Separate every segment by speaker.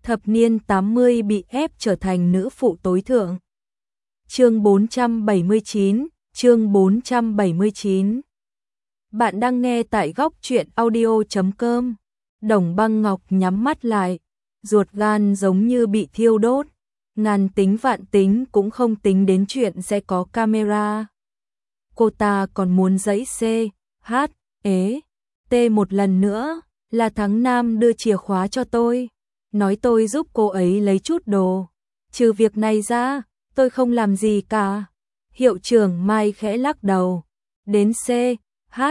Speaker 1: thập niên 80 bị ép trở thành nữ phụ tối thượng. Chương 479, chương 479. Bạn đang nghe tại góc truyện audio.com. Đồng Băng Ngọc nhắm mắt lại, ruột gan giống như bị thiêu đốt, ngàn tính vạn tính cũng không tính đến chuyện sẽ có camera. Cô ta còn muốn dãy C, H, T một lần nữa, là Thắng Nam đưa chìa khóa cho tôi, nói tôi giúp cô ấy lấy chút đồ. Trừ việc này ra, tôi không làm gì cả. Hiệu trưởng Mai khẽ lắc đầu, đến C, H,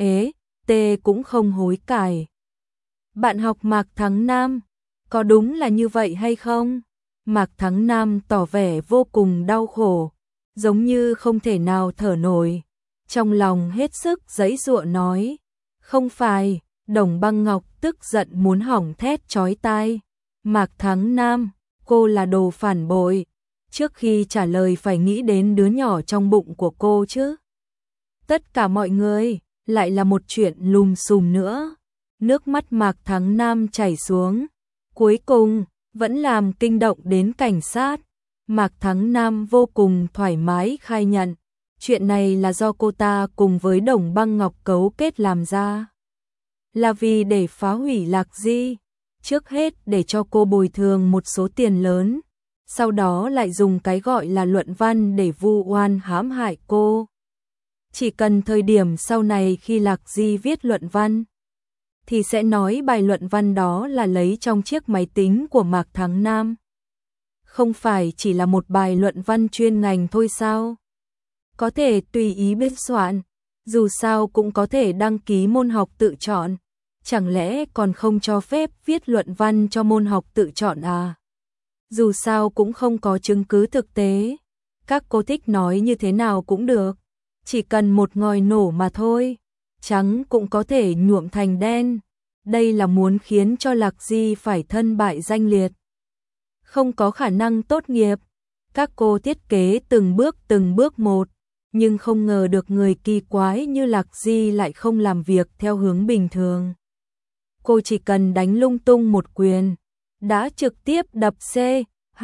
Speaker 1: T cũng không hối cải. Bạn học Mạc Thắng Nam, có đúng là như vậy hay không? Mạc Thắng Nam tỏ vẻ vô cùng đau khổ, giống như không thể nào thở nổi. Trong lòng hết sức giãy giụa nói, không phải. Đồng Băng Ngọc tức giận muốn hỏng thét chói tai. Mạc Thắng Nam, cô là đồ phản bội. Trước khi trả lời phải nghĩ đến đứa nhỏ trong bụng của cô chứ. Tất cả mọi người, lại là một chuyện lùm xùm nữa. Nước mắt Mạc Thắng Nam chảy xuống. Cuối cùng, vẫn làm kinh động đến cảnh sát. Mạc Thắng Nam vô cùng thoải mái khai nhận. Chuyện này là do cô ta cùng với Đồng Băng Ngọc cấu kết làm ra. Là vì để phá hủy Lạc Di. Trước hết để cho cô bồi thường một số tiền lớn. Sau đó lại dùng cái gọi là luận văn để vu oan hãm hại cô. Chỉ cần thời điểm sau này khi Lạc Di viết luận văn, thì sẽ nói bài luận văn đó là lấy trong chiếc máy tính của Mạc Thắng Nam. Không phải chỉ là một bài luận văn chuyên ngành thôi sao? Có thể tùy ý biên soạn, dù sao cũng có thể đăng ký môn học tự chọn. Chẳng lẽ còn không cho phép viết luận văn cho môn học tự chọn à? Dù sao cũng không có chứng cứ thực tế. Các cô thích nói như thế nào cũng được. Chỉ cần một ngòi nổ mà thôi. Trắng cũng có thể nhuộm thành đen. Đây là muốn khiến cho Lạc Di phải thân bại danh liệt. Không có khả năng tốt nghiệp. Các cô thiết kế từng bước một. Nhưng không ngờ được người kỳ quái như Lạc Di lại không làm việc theo hướng bình thường. Cô chỉ cần đánh lung tung một quyền, đã trực tiếp đập C, H,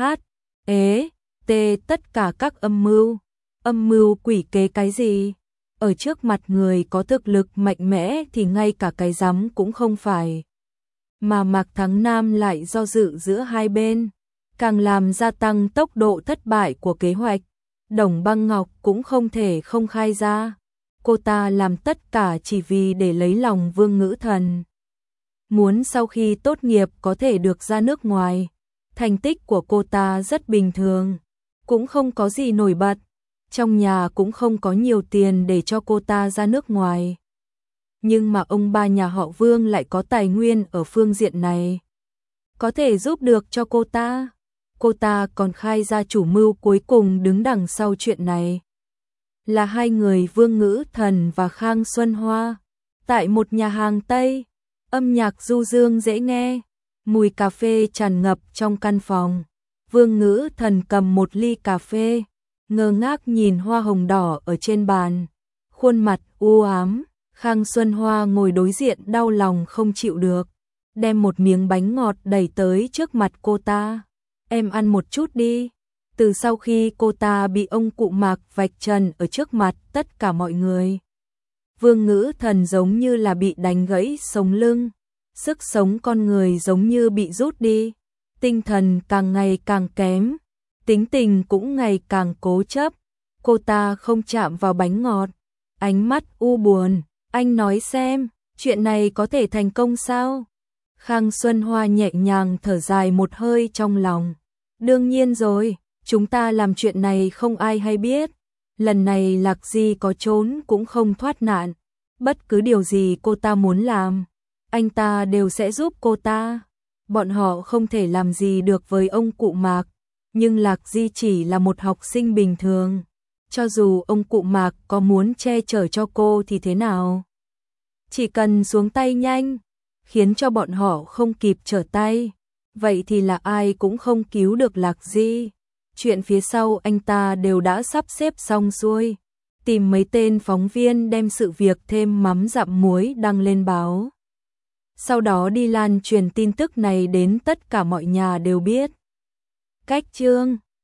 Speaker 1: T tất cả các âm mưu quỷ kế cái gì. Ở trước mặt người có thực lực mạnh mẽ thì ngay cả cái rắm cũng không phải. Mà Mạc Thắng Nam lại do dự giữa hai bên, càng làm gia tăng tốc độ thất bại của kế hoạch. Đồng Băng Ngọc cũng không thể không khai ra. Cô ta làm tất cả chỉ vì để lấy lòng Vương Ngữ Thần. Muốn sau khi tốt nghiệp có thể được ra nước ngoài. Thành tích của cô ta rất bình thường, cũng không có gì nổi bật. Trong nhà cũng không có nhiều tiền để cho cô ta ra nước ngoài. Nhưng mà ông ba nhà họ Vương lại có tài nguyên ở phương diện này, có thể giúp được cho cô ta. Cô ta còn khai ra chủ mưu cuối cùng đứng đằng sau chuyện này. Là hai người Vương Ngữ Thần và Khang Xuân Hoa. Tại một nhà hàng Tây, âm nhạc du dương dễ nghe, mùi cà phê tràn ngập trong căn phòng. Vương Ngữ Thần cầm một ly cà phê, ngơ ngác nhìn hoa hồng đỏ ở trên bàn. Khuôn mặt u ám, Khang Xuân Hoa ngồi đối diện đau lòng không chịu được. Đem một miếng bánh ngọt đẩy tới trước mặt cô ta. Em ăn một chút đi. Từ sau khi cô ta bị ông cụ Mạc vạch trần ở trước mặt tất cả mọi người, Vương Ngữ Thần giống như là bị đánh gãy sống lưng. Sức sống con người giống như bị rút đi. Tinh thần càng ngày càng kém. Tính tình cũng ngày càng cố chấp. Cô ta không chạm vào bánh ngọt. Ánh mắt u buồn. Anh nói xem, chuyện này có thể thành công sao? Khang Xuân Hoa nhẹ nhàng thở dài một hơi trong lòng. Đương nhiên rồi, chúng ta làm chuyện này không ai hay biết. Lần này Lạc Di có trốn cũng không thoát nạn. Bất cứ điều gì cô ta muốn làm, anh ta đều sẽ giúp cô ta. Bọn họ không thể làm gì được với ông cụ Mạc, nhưng Lạc Di chỉ là một học sinh bình thường. Cho dù ông cụ Mạc có muốn che chở cho cô thì thế nào? Chỉ cần xuống tay nhanh, khiến cho bọn họ không kịp trở tay, vậy thì là ai cũng không cứu được Lạc Di. Chuyện phía sau anh ta đều đã sắp xếp xong xuôi. Tìm mấy tên phóng viên đem sự việc thêm mắm dặm muối đăng lên báo. sau đó đi lan truyền tin tức này đến tất cả mọi nhà đều biết. Cách chương